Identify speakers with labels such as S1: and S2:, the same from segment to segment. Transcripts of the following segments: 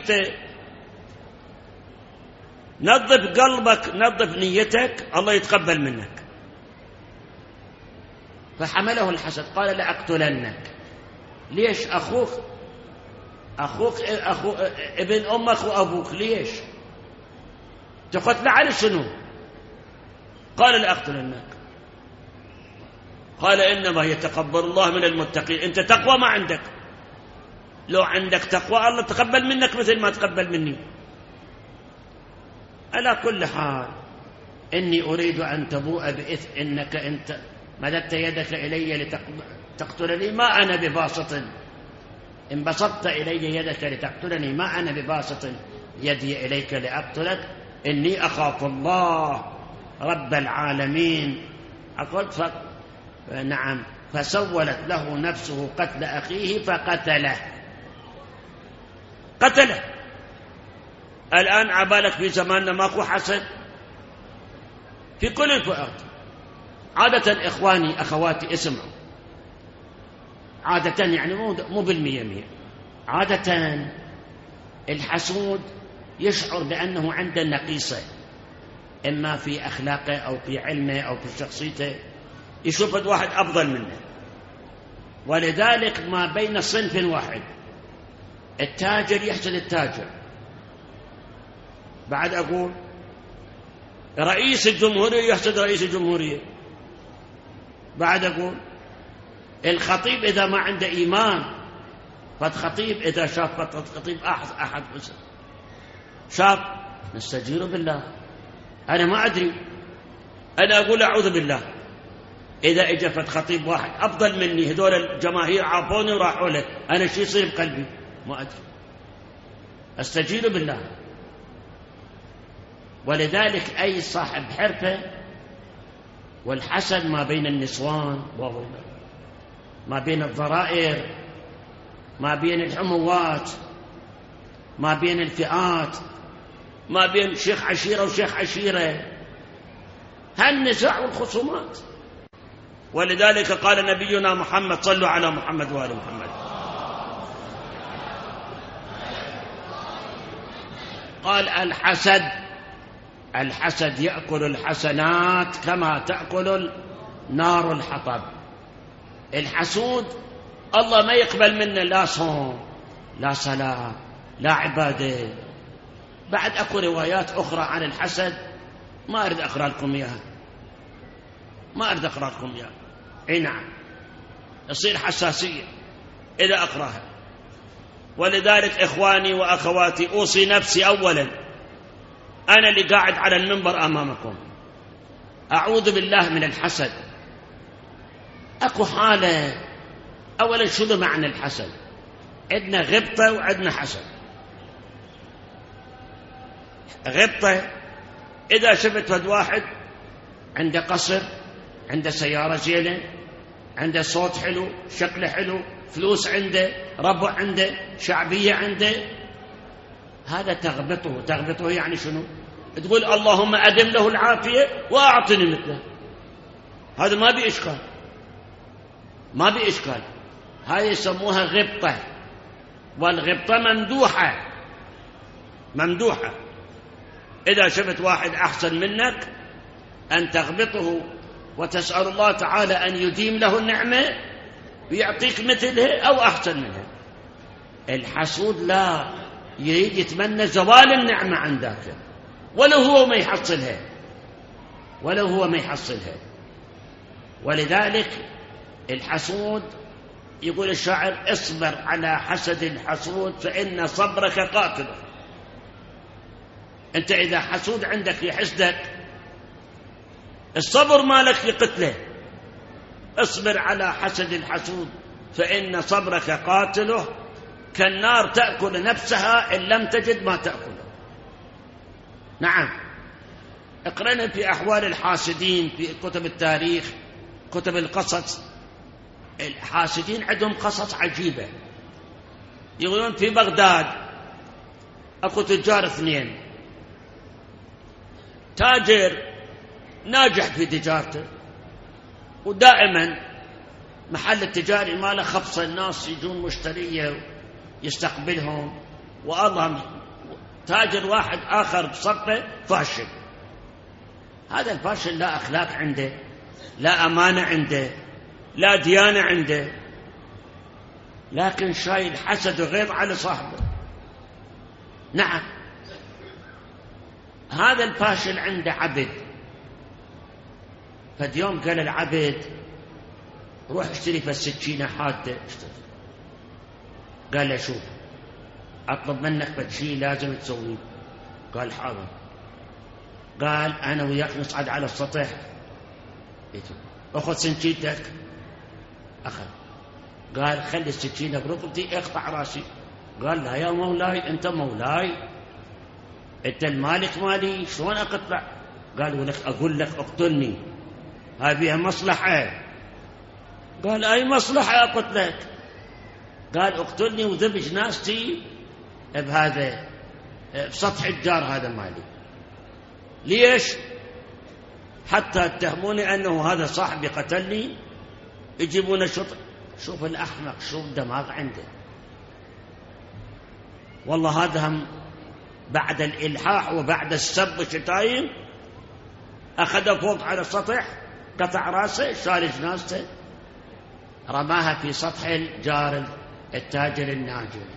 S1: أنت نظف قلبك، نظف نيتك، الله يتقبل منك. فحمله الحسد، قال لأقتلنك. ليش؟ أخوك ابن أمك وأبوك، ليش تقتل على شنو؟ قال لأقتلنك. قال إنما يتقبل الله من المتقين. أنت تقوى ما عندك، لو عندك تقوى الله تقبل منك مثل ما تقبل مني. على كل حال إني أريد أن تبوء بإثم إنك أنت مددت يدك إلي لتقتلني، ما أنا بباسط، إن بسطت إلي يدك لتقتلني ما أنا بباسط يدي إليك لأقتلك، إني أخاف الله رب العالمين. أقول نعم. فسولت له نفسه قتل أخيه فقتله. الآن عبالك في زماننا ماكو حسد في كل الفئات. عادة إخواني أخواتي اسمعوا، عادة يعني مو بالمية مية، عادة الحسود يشعر بأنه عنده نقيصة، إما في أخلاقه أو في علمه أو في شخصيته، يشوف واحد أفضل منه. ولذلك ما بين صنف واحد، التاجر يحسد التاجر، بعد أقول رئيس الجمهورية يحسد رئيس الجمهورية، بعد أقول الخطيب إذا ما عنده إيمان، فالخطيب إذا شاف خطيب أحد شاف نستجير بالله، أنا ما أدري، أنا أقول أعوذ بالله. إذا إجا خطيب واحد أفضل مني، هذول الجماهير عافوني وراحوا له، أنا شو يصير بقلبي؟ ما أدري، أستجير بالله. ولذلك أي صاحب حرفة، والحسد ما بين النسوان، ما بين الضرائر، ما بين الحموات، ما بين الفئات، ما بين شيخ عشيرة وشيخ عشيرة، هالنزاع والخصومات. ولذلك قال نبينا محمد صلوا على محمد وآل محمد، قال الحسد يأكل الحسنات كما تأكل نار الحطب. الحسود الله ما يقبل منه لا صوم لا صلاة لا عبادة. بعد أكو روايات أخرى عن الحسد ما أريد أقرأ لكم إياها، أي نعم، يصير حساسية إذا أقرأها. ولذلك إخواني وأخواتي أوصي نفسي أولا، أنا اللي قاعد على المنبر أمامكم، أعوذ بالله من الحسد. أكو حالة، أولا شنو معنى الحسد؟ عندنا غبطة وعندنا حسد. غبطة إذا شفت فد واحد عنده قصر، عنده سيارة زينة، عنده صوت حلو، شكله حلو، فلوس عنده، ربع عنده، شعبية عنده، هذا تغبطه يعني شنو؟ تقول اللهم أدم له العافية وأعطني مثله. هذا ما بإشكال، هذه يسموها غبطة. والغبطة ممدوحة. إذا شفت واحد أحسن منك أن تغبطه وتسأل الله تعالى أن يديم له النعمة ويعطيك مثله أو أحسن منه. الحسود لا، يريد يتمنى زوال النعمة عندك ولو هو ما يحصلها. ولذلك الحسود يقول الشاعر اصبر على حسد الحسود فإن صبرك قاتله. أنت إذا حسود عندك يحسدك، الصبر مالك لقتله. اصبر على حسد الحسود فإن صبرك قاتله، كالنار تأكل نفسها إن لم تجد ما تأكله. نعم، اقرأنا في أحوال الحاسدين في كتب التاريخ، كتب القصص. الحاسدين عندهم قصص عجيبة. يقولون في بغداد أكو تجار اثنين، تاجر ناجح في تجارته ودائما محل التجاري ماله خبصة، الناس يجون مشتريه يستقبلهم، والله تاجر واحد آخر بصفه فاشل. هذا الفاشل لا أخلاق عنده، لا أمانة عنده، لا ديانة عنده، لكن شايل حسد وغيظ على صاحبه. نعم، هذا الفاشل عنده عبد، فاليوم قال العبد روح اشتري فالسكينة حادة. قال له شوف أطلب منك بشيء لازم تسويه. قال حاضر. قال أنا وياك نصعد على السطح، أخذ سكينتك. أخذ. قال خلي السكينة بركبتي اقطع راسي. قال لا يا مولاي أنت مولاي، أنت المالك مالي، شلون أقطع؟ قال ولك أقول لك اقتلني، هاي فيها مصلحة. قال أي مصلحة أقتلك؟ قال اقتلني وذبج ناستي بهذا بسطح الجار هذا مالي. ليش؟ حتى اتهموني أنه هذا صاحبي قتلني، يجيبون شطر. شوف الأحمق شوف دماغ عنده. والله هذا هم بعد الإلحاح وبعد السب والشتايم أخذ فوق على السطح، قطع راسه، شال جنازته، رماها في سطح الجار التاجر الناجر.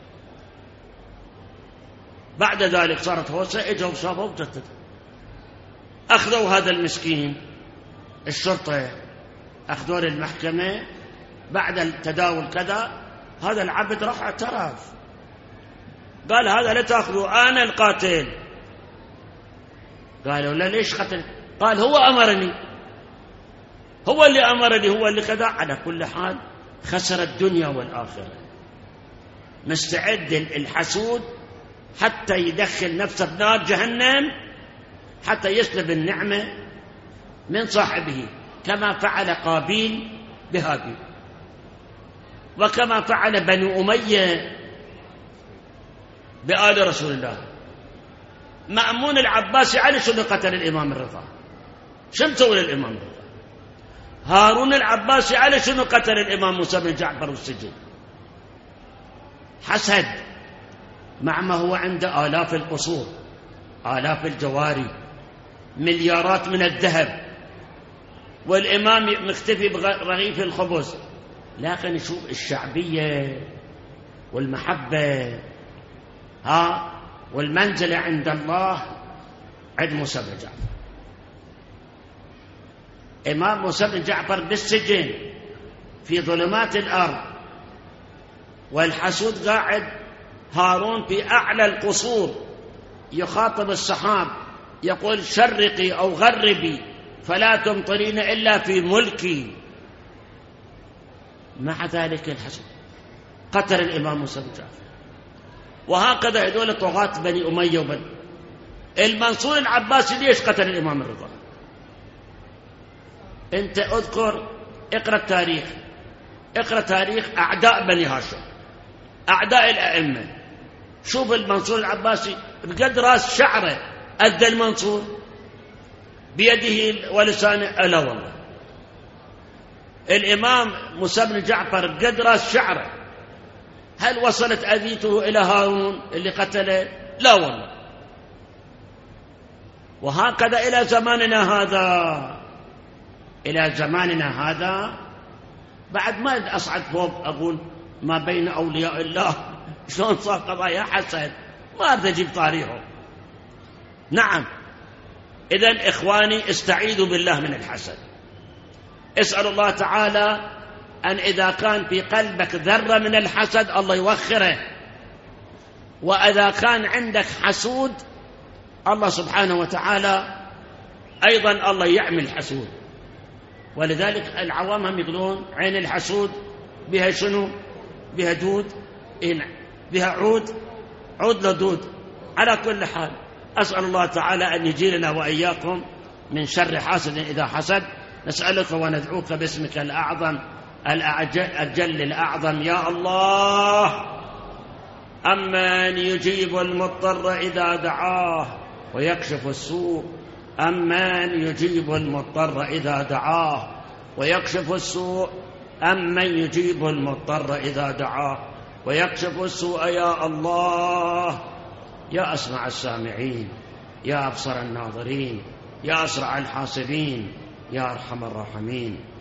S1: بعد ذلك صارت هوسة، اجوا وشافوا وجدته. أخذوا هذا المسكين، الشرطة أخذوا للمحكمة. بعد التداول كذا هذا العبد راح اعترف، قال هذا لا تأخذوا أنا القاتل. قالوا لا ليش قتل؟ قال هو أمرني، هو اللي أمرني، هو اللي كذا. على كل حال خسر الدنيا والآخرة. مستعد الحسود حتى يدخل نفسه بنار جهنم، حتى يسلب النعمة من صاحبه، كما فعل قابيل بهابيل، وكما فعل بنو أمية بآل رسول الله. مأمون العباسي علي شنو قتل الإمام الرضا؟ شو مسوي للإمام الرضا؟ هارون العباسي علي شنو قتل الإمام موسى بن جعفر والسجن؟ حسد، مع ما هو عنده آلاف القصور، آلاف الجواري، مليارات من الذهب، والإمام مختفي برغيف الخبز، لكن يشوف الشعبية والمحبة والمنزلة عند الله عند موسى بن جعفر. إمام موسى بن جعفر بالسجن في ظلمات الأرض، والحسود قاعد هارون في أعلى القصور يخاطب السحاب يقول شرقي أو غربي فلا تمطرين إلا في ملكي. مع ذلك الحسود قتل الإمام موسى بن جعفر. وهكذا هذول طغاة بني أمية وبني المنصور العباسي. ليش قتل الإمام الرضا؟ أنت أذكر، اقرأ التاريخ، اقرأ تاريخ أعداء بني هاشم، أعداء الأئمة. شوف المنصور العباسي بقد رأس شعره أدى المنصور بيده ولسانه. ألا والله الإمام موسى بن جعفر بقد رأس شعره. هل وصلت أذيته إلى هارون اللي قتله؟ لا والله. وهكذا إلى زماننا هذا، إلى زماننا هذا بعد ما أصعد فوق أقول ما بين أولياء الله شلون صار قضايا حسد، ما أريد أجيب طاريهم. نعم، إذن إخواني استعيذوا بالله من الحسد. اسأل الله تعالى أن إذا كان في قلبك ذرة من الحسد الله يوخره، وإذا كان عندك حسود الله سبحانه وتعالى أيضا الله يعمي الحسود. ولذلك العوام هم يقولون عين الحسود بها شنو؟ بها دود، بها عود، عود لدود. على كل حال أسأل الله تعالى أن يجيرنا وإياكم من شر حاسد إذا حسد. نسألك وندعوك باسمك الأعظم الجل الأعظم يا الله، أمن يجيب المضطر إذا دعاه ويكشف السوء، أمن يجيب المضطر إذا دعاه ويكشف السوء، أمن يجيب المضطر إذا دعاه ويكشف السوء. يا الله يا أسمع السامعين، يا أبصر الناظرين، يا أسرع الحاسبين، يا أرحم الراحمين.